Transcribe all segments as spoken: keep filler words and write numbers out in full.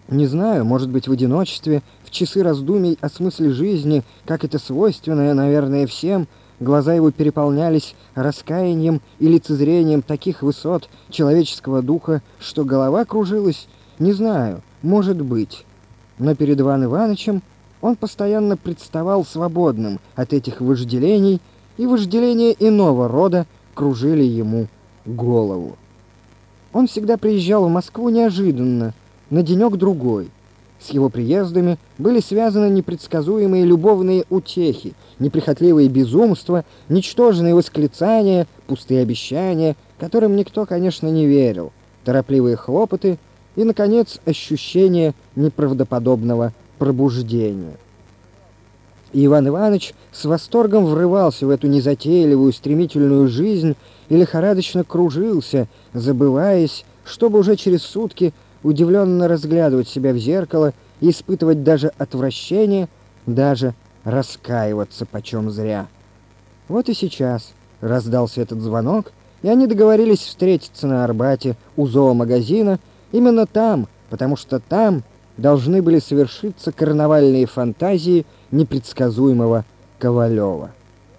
Не знаю, может быть, в одиночестве, в часы раздумий о смысле жизни, как это свойственно, наверное, всем, глаза его переполнялись раскаянием и лицезрением таких высот человеческого духа, что голова кружилась. Не знаю, может быть. Но перед Иван Ивановичем он постоянно представал свободным от этих вожделений, и вожделения иного рода кружили ему голову. Он всегда приезжал в Москву неожиданно, на денек-другой. С его приездами были связаны непредсказуемые любовные утехи, неприхотливые безумства, ничтожные восклицания, пустые обещания, которым никто, конечно, не верил, торопливые хлопоты и, наконец, ощущение неправдоподобного пробуждения. И Иван Иванович с восторгом врывался в эту незатейливую, стремительную жизнь и лихорадочно кружился, забываясь, чтобы уже через сутки удивленно разглядывать себя в зеркало и испытывать даже отвращение, даже раскаиваться почем зря. Вот и сейчас раздался этот звонок, и они договорились встретиться на Арбате у зоомагазина, именно там, потому что там должны были совершиться карнавальные фантазии непредсказуемого Ковалева.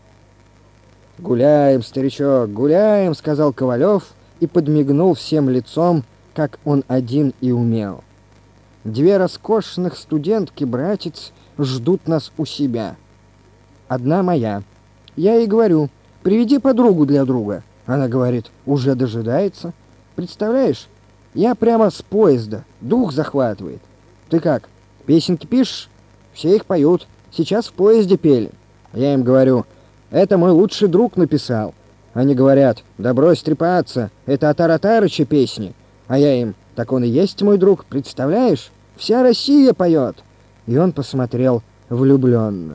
«Гуляем, старичок, гуляем», — сказал Ковалев и подмигнул всем лицом, как он один и умел. «Две роскошных студентки, братец, ждут нас у себя. Одна моя. Я ей говорю, приведи подругу для друга. Она говорит, уже дожидается. Представляешь, я прямо с поезда, дух захватывает. Ты как, песенки пишешь? Все их поют. Сейчас в поезде пели. Я им говорю, это мой лучший друг написал. Они говорят, да брось трепаться, это от Аратарыча песни. А я им, так он и есть мой друг, представляешь? Вся Россия поет. И он посмотрел влюбленно.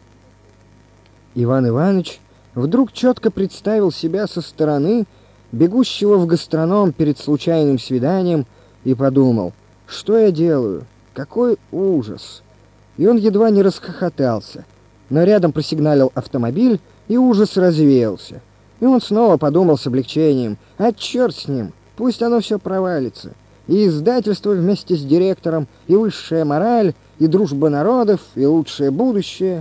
Иван Иванович вдруг четко представил себя со стороны, бегущего в гастроном перед случайным свиданием, и подумал, что я делаю? Какой ужас! И он едва не расхохотался. Но рядом просигналил автомобиль, и ужас развеялся. И он снова подумал с облегчением, а черт с ним! Пусть оно все провалится. И издательство вместе с директором, и высшая мораль, и дружба народов, и лучшее будущее.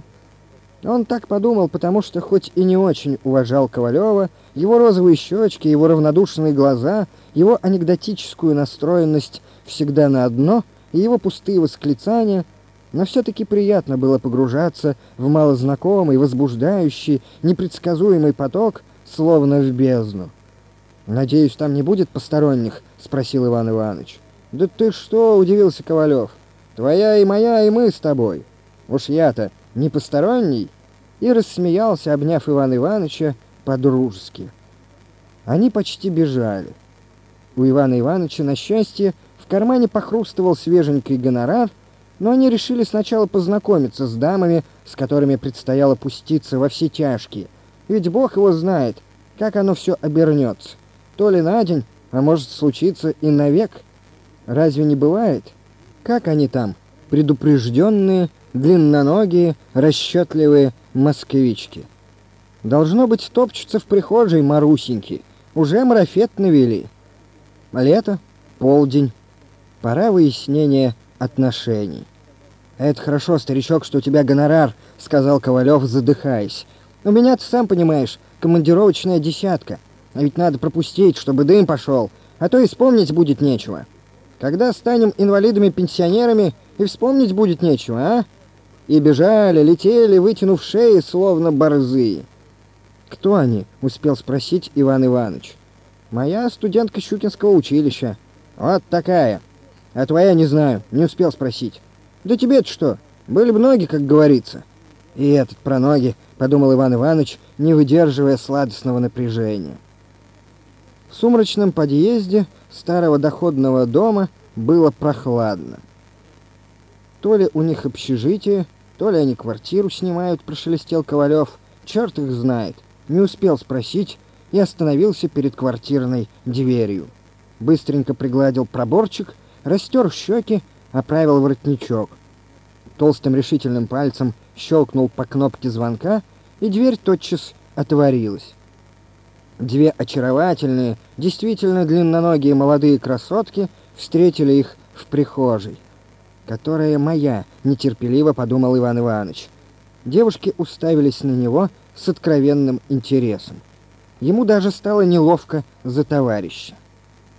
Он так подумал, потому что хоть и не очень уважал Ковалева, его розовые щечки, его равнодушные глаза, его анекдотическую настроенность всегда на одно, и его пустые восклицания, но все-таки приятно было погружаться в малознакомый, возбуждающий, непредсказуемый поток, словно в бездну. «Надеюсь, там не будет посторонних?» — спросил Иван Иванович. «Да ты что?» — удивился Ковалев. «Твоя и моя, и мы с тобой. Уж я-то не посторонний?» И рассмеялся, обняв Ивана Ивановича по-дружески. Они почти бежали. У Ивана Ивановича, на счастье, в кармане похрустывал свеженький гонорар, но они решили сначала познакомиться с дамами, с которыми предстояло пуститься во все тяжкие. Ведь Бог его знает, как оно все обернется. То ли на день, а может случиться и навек. Разве не бывает? Как они там, предупрежденные, длинноногие, расчетливые москвички? Должно быть, топчутся в прихожей Марусеньки. Уже марафет навели. Лето, полдень. Пора выяснения отношений. «Это хорошо, старичок, что у тебя гонорар», — сказал Ковалев, задыхаясь. «У меня, ты сам понимаешь, командировочная десятка. А ведь надо пропустить, чтобы дым пошел, а то и вспомнить будет нечего. Когда станем инвалидами-пенсионерами, и вспомнить будет нечего, а?» И бежали, летели, вытянув шеи, словно борзые. «Кто они?» — успел спросить Иван Иванович. «Моя студентка Щукинского училища». «Вот такая. А твоя не знаю, не успел спросить». «Да тебе-то что? Были бы ноги, как говорится». «И этот про ноги», — подумал Иван Иванович, не выдерживая сладостного напряжения. В сумрачном подъезде старого доходного дома было прохладно. То ли у них общежитие, то ли они квартиру снимают, прошелестел Ковалев. Черт их знает. Не успел спросить и остановился перед квартирной дверью. Быстренько пригладил проборчик, растер щеки, оправил воротничок. Толстым решительным пальцем щелкнул по кнопке звонка, и дверь тотчас отворилась. Две очаровательные, действительно длинноногие молодые красотки встретили их в прихожей. которая моя, нетерпеливо подумал Иван Иванович. Девушки уставились на него с откровенным интересом. Ему даже стало неловко за товарища.